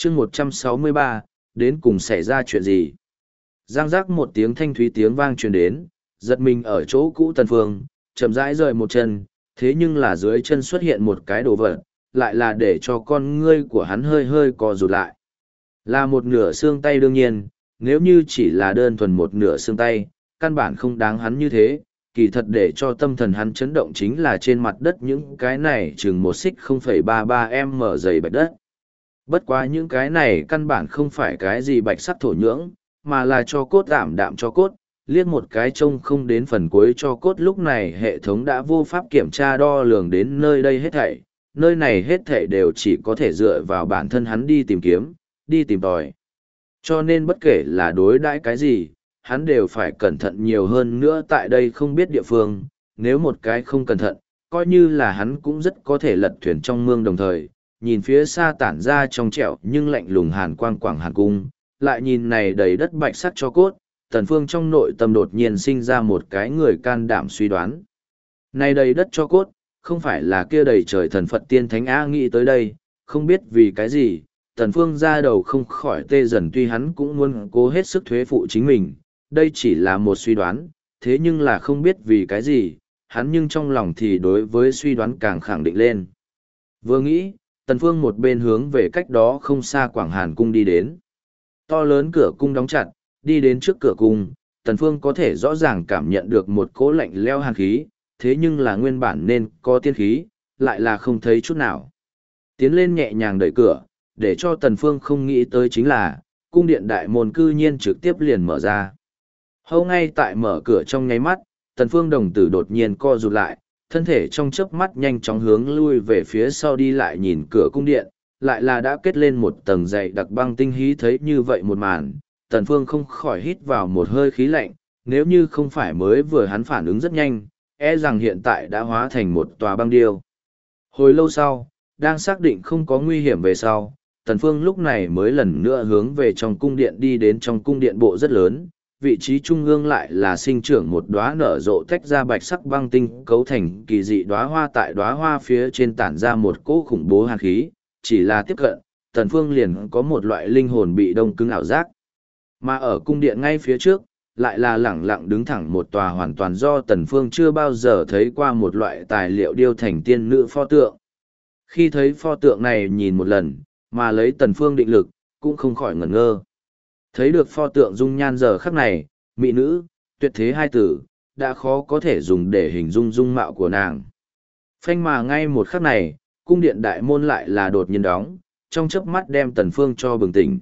chương 163, đến cùng xảy ra chuyện gì? Giang giác một tiếng thanh thúy tiếng vang truyền đến, giật mình ở chỗ cũ Tần Phương, chậm rãi rời một chân, thế nhưng là dưới chân xuất hiện một cái đồ vật, lại là để cho con ngươi của hắn hơi hơi co rụt lại. Là một nửa xương tay đương nhiên, nếu như chỉ là đơn thuần một nửa xương tay, căn bản không đáng hắn như thế, kỳ thật để cho tâm thần hắn chấn động chính là trên mặt đất những cái này chừng một xích 0,33 m dày bạch đất. Bất quá những cái này căn bản không phải cái gì bạch sắc thổ nhưỡng, mà là cho cốt ảm đạm cho cốt, liếc một cái trông không đến phần cuối cho cốt. Lúc này hệ thống đã vô pháp kiểm tra đo lường đến nơi đây hết thảy, nơi này hết thảy đều chỉ có thể dựa vào bản thân hắn đi tìm kiếm, đi tìm tòi. Cho nên bất kể là đối đãi cái gì, hắn đều phải cẩn thận nhiều hơn nữa tại đây không biết địa phương, nếu một cái không cẩn thận, coi như là hắn cũng rất có thể lật thuyền trong mương. Đồng thời, nhìn phía xa tản ra trong trẻo nhưng lạnh lùng hàn quang quảng hàn cung, lại nhìn này đầy đất bạch sắc cho cốt, Tần Phương trong nội tâm đột nhiên sinh ra một cái người can đảm suy đoán. Này đầy đất cho cốt, không phải là kia đầy trời thần Phật tiên thánh á. Nghĩ tới đây, không biết vì cái gì, Tần Phương ra đầu không khỏi tê dần. Tuy hắn cũng muốn cố hết sức thuế phụ chính mình, đây chỉ là một suy đoán, thế nhưng là không biết vì cái gì, hắn nhưng trong lòng thì đối với suy đoán càng khẳng định lên. Vừa nghĩ, Tần Phương một bên hướng về cách đó không xa Quảng Hàn cung đi đến. To lớn cửa cung đóng chặt, đi đến trước cửa cung, Tần Phương có thể rõ ràng cảm nhận được một cỗ lạnh lẽo hàn khí, thế nhưng là nguyên bản nên có tiên khí, lại là không thấy chút nào. Tiến lên nhẹ nhàng đẩy cửa, để cho Tần Phương không nghĩ tới chính là, cung điện đại môn cư nhiên trực tiếp liền mở ra. Hầu ngay tại mở cửa trong nháy mắt, Tần Phương đồng tử đột nhiên co rụt lại, thân thể trong chớp mắt nhanh chóng hướng lui về phía sau đi, lại nhìn cửa cung điện, lại là đã kết lên một tầng dày đặc băng tinh hí. Thấy như vậy một màn, Tần Phương không khỏi hít vào một hơi khí lạnh, nếu như không phải mới vừa hắn phản ứng rất nhanh, e rằng hiện tại đã hóa thành một tòa băng điêu. Hồi lâu sau, đang xác định không có nguy hiểm về sau, Tần Phương lúc này mới lần nữa hướng về trong cung điện đi đến. Trong cung điện bộ rất lớn, vị trí trung ương lại là sinh trưởng một đóa nở rộ tách ra bạch sắc băng tinh cấu thành kỳ dị đóa hoa. Tại đóa hoa phía trên tản ra một cỗ khủng bố hàn khí, chỉ là tiếp cận, Tần Phương liền có một loại linh hồn bị đông cứng ảo giác. Mà ở cung điện ngay phía trước, lại là lẳng lặng đứng thẳng một tòa hoàn toàn do Tần Phương chưa bao giờ thấy qua một loại tài liệu điêu thành tiên nữ pho tượng. Khi thấy pho tượng này nhìn một lần, mà lấy Tần Phương định lực, cũng không khỏi ngẩn ngơ. Thấy được pho tượng dung nhan giờ khắc này, mỹ nữ, tuyệt thế hai từ, đã khó có thể dùng để hình dung dung mạo của nàng. Phanh mà ngay một khắc này, cung điện đại môn lại là đột nhiên đóng, trong chớp mắt đem Tần Phương cho bừng tỉnh.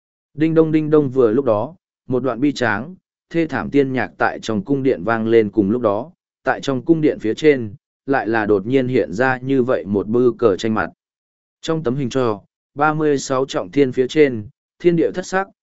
Đinh đông vừa lúc đó, một đoạn bi tráng, thê thảm tiên nhạc tại trong cung điện vang lên. Cùng lúc đó, tại trong cung điện phía trên, lại là đột nhiên hiện ra như vậy một bư cờ tranh mặt. Trong tấm hình cho, 36 trọng thiên phía trên, thiên địa thất sắc,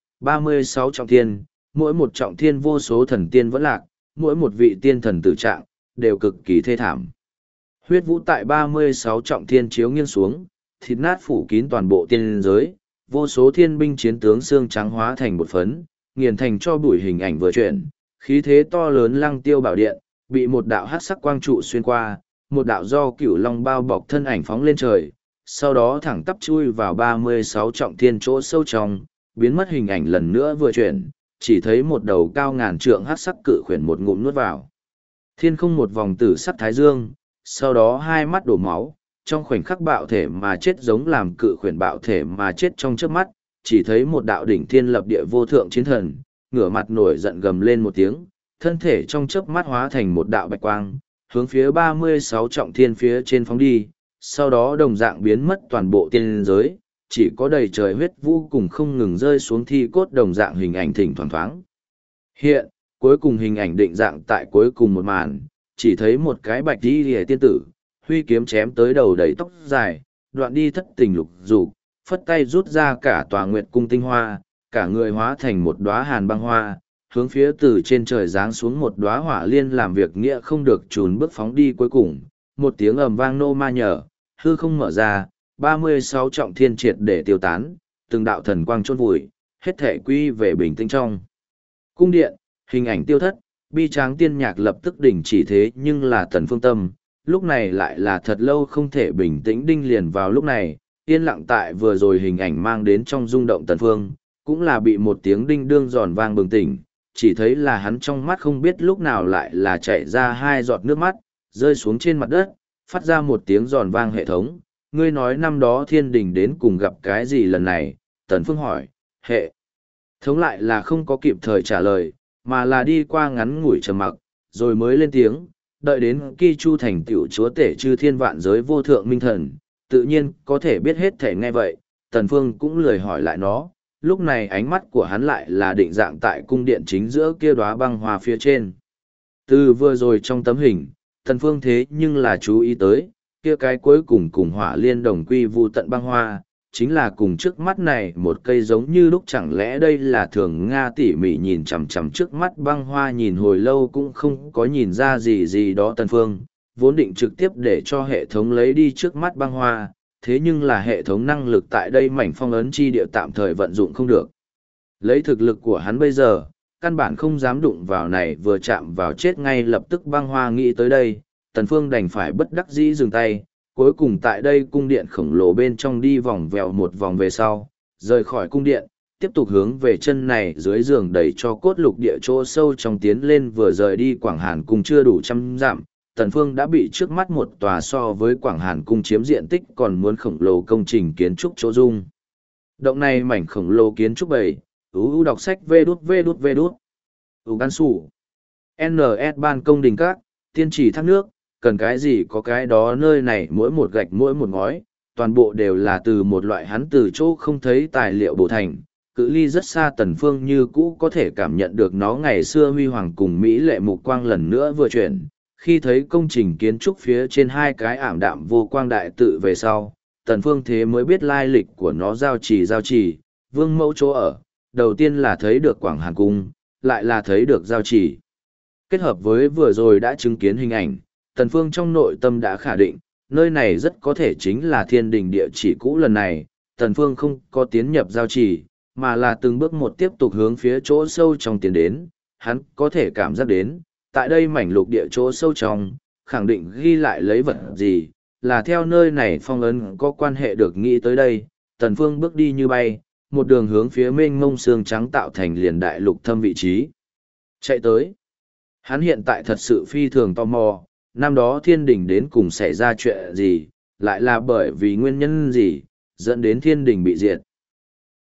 36 trọng thiên, mỗi một trọng thiên vô số thần tiên vẫn lạc, mỗi một vị tiên thần tử trạng, đều cực kỳ thê thảm. Huyết vũ tại 36 trọng thiên chiếu nghiêng xuống, thịt nát phủ kín toàn bộ tiên giới, vô số thiên binh chiến tướng xương trắng hóa thành bột phấn, nghiền thành cho bụi. Hình ảnh vừa chuyển, khí thế to lớn lăng tiêu bảo điện, bị một đạo hắc sắc quang trụ xuyên qua, một đạo do cửu long bao bọc thân ảnh phóng lên trời, sau đó thẳng tắp chui vào 36 trọng thiên chỗ sâu trong, biến mất. Hình ảnh lần nữa vừa chuyển, chỉ thấy một đầu cao ngàn trượng hắc sắc cự khuyển một ngụm nuốt vào thiên không một vòng tử sắc thái dương, sau đó hai mắt đổ máu, trong khoảnh khắc bạo thể mà chết, giống làm cự khuyển bạo thể mà chết trong chớp mắt. Chỉ thấy một đạo đỉnh thiên lập địa vô thượng chiến thần, ngửa mặt nổi giận gầm lên một tiếng, thân thể trong chớp mắt hóa thành một đạo bạch quang, hướng phía 36 trọng thiên phía trên phóng đi, sau đó đồng dạng biến mất toàn bộ tiên giới, chỉ có đầy trời huyết vũ cùng không ngừng rơi xuống thi cốt đồng dạng hình ảnh thỉnh thoảng thoáng. Hiện, cuối cùng hình ảnh định dạng tại cuối cùng một màn, chỉ thấy một cái bạch y liễu tiên tử, huy kiếm chém tới đầu đầy tóc dài, đoạn đi thất tình lục dục, phất tay rút ra cả tòa nguyệt cung tinh hoa, cả người hóa thành một đóa hàn băng hoa, hướng phía từ trên trời giáng xuống một đóa hỏa liên, làm việc nghĩa không được chùn bước phóng đi. Cuối cùng, một tiếng ầm vang nô ma nhở, hư không mở ra, 36 trọng thiên triệt để tiêu tán, từng đạo thần quang chôn vùi, hết thể quy về bình tĩnh trong cung điện. Hình ảnh tiêu thất, bi tráng tiên nhạc lập tức đình chỉ. Thế nhưng là Tần Phương tâm, lúc này lại là thật lâu không thể bình tĩnh. Đinh liền vào lúc này, yên lặng tại vừa rồi hình ảnh mang đến trong rung động Tần Phương, cũng là bị một tiếng đinh đương giòn vang bừng tỉnh, chỉ thấy là hắn trong mắt không biết lúc nào lại là chảy ra hai giọt nước mắt, rơi xuống trên mặt đất, phát ra một tiếng giòn vang hệ thống. Ngươi nói năm đó thiên đình đến cùng gặp cái gì lần này? Tần Phương hỏi. Hệ thống lại là không có kịp thời trả lời, mà là đi qua ngắn ngủi trầm mặc, rồi mới lên tiếng, đợi đến Ki Chu thành tiểu chúa tể chư thiên vạn giới vô thượng minh thần, tự nhiên có thể biết hết thể nghe vậy. Tần Phương cũng lười hỏi lại nó, lúc này ánh mắt của hắn lại là định dạng tại cung điện chính giữa kia đóa băng hoa phía trên. Từ vừa rồi trong tấm hình, Tần Phương thế nhưng là chú ý tới, kia cái cuối cùng cùng hỏa liên đồng quy vu tận băng hoa, chính là cùng trước mắt này một cây giống như lúc chẳng lẽ đây là thường Nga tỉ mỉ nhìn chằm chằm trước mắt băng hoa nhìn hồi lâu cũng không có nhìn ra gì gì đó. Tần Phương vốn định trực tiếp để cho hệ thống lấy đi trước mắt băng hoa, thế nhưng là hệ thống năng lực tại đây mảnh phong ấn chi địa tạm thời vận dụng không được. Lấy thực lực của hắn bây giờ, căn bản không dám đụng vào này vừa chạm vào chết ngay lập tức băng hoa. Nghĩ tới đây, Tần Phương đành phải bất đắc dĩ dừng tay, cuối cùng tại đây cung điện khổng lồ bên trong đi vòng vèo một vòng về sau, rời khỏi cung điện, tiếp tục hướng về chân này dưới giường đẩy cho cốt lục địa chỗ sâu trong tiến lên. Vừa rời đi Quảng Hàn cung chưa đủ 100 dặm, Tần Phương đã bị trước mắt một tòa so với Quảng Hàn cung chiếm diện tích còn muốn khổng lồ công trình kiến trúc chỗ dung. Động này mảnh khổng lồ kiến trúc bầy, đọc sách vê đút. Gan sủ. NS ban công đình các, tiên trì thác nước, cần cái gì có cái đó. Nơi này mỗi một gạch mỗi một ngói, toàn bộ đều là từ một loại hắn từ chỗ không thấy tài liệu bổ thành. Cự ly rất xa Tần Phương như cũ có thể cảm nhận được nó ngày xưa huy hoàng cùng mỹ lệ mục quang lần nữa vừa chuyển. Khi thấy công trình kiến trúc phía trên hai cái ảm đạm vô quang đại tự về sau, Tần Phương thế mới biết lai lịch của nó. Giao trì, vương mẫu chỗ ở, đầu tiên là thấy được Quảng Hàn cung, lại là thấy được giao trì. Kết hợp với vừa rồi đã chứng kiến hình ảnh, Tần Phương trong nội tâm đã khẳng định, nơi này rất có thể chính là thiên đình địa chỉ cũ. Lần này, Tần Phương không có tiến nhập giao trì, mà là từng bước một tiếp tục hướng phía chỗ sâu trong tiến đến. Hắn có thể cảm giác đến, tại đây mảnh lục địa chỗ sâu trong, khẳng định ghi lại lấy vật gì, là theo nơi này phong ấn có quan hệ được. Nghĩ tới đây, Tần Phương bước đi như bay, một đường hướng phía mênh mông sương trắng tạo thành liền đại lục thâm vị trí. Chạy tới. Hắn hiện tại thật sự phi thường tò mò, năm đó thiên đình đến cùng xảy ra chuyện gì, lại là bởi vì nguyên nhân gì, dẫn đến thiên đình bị diệt.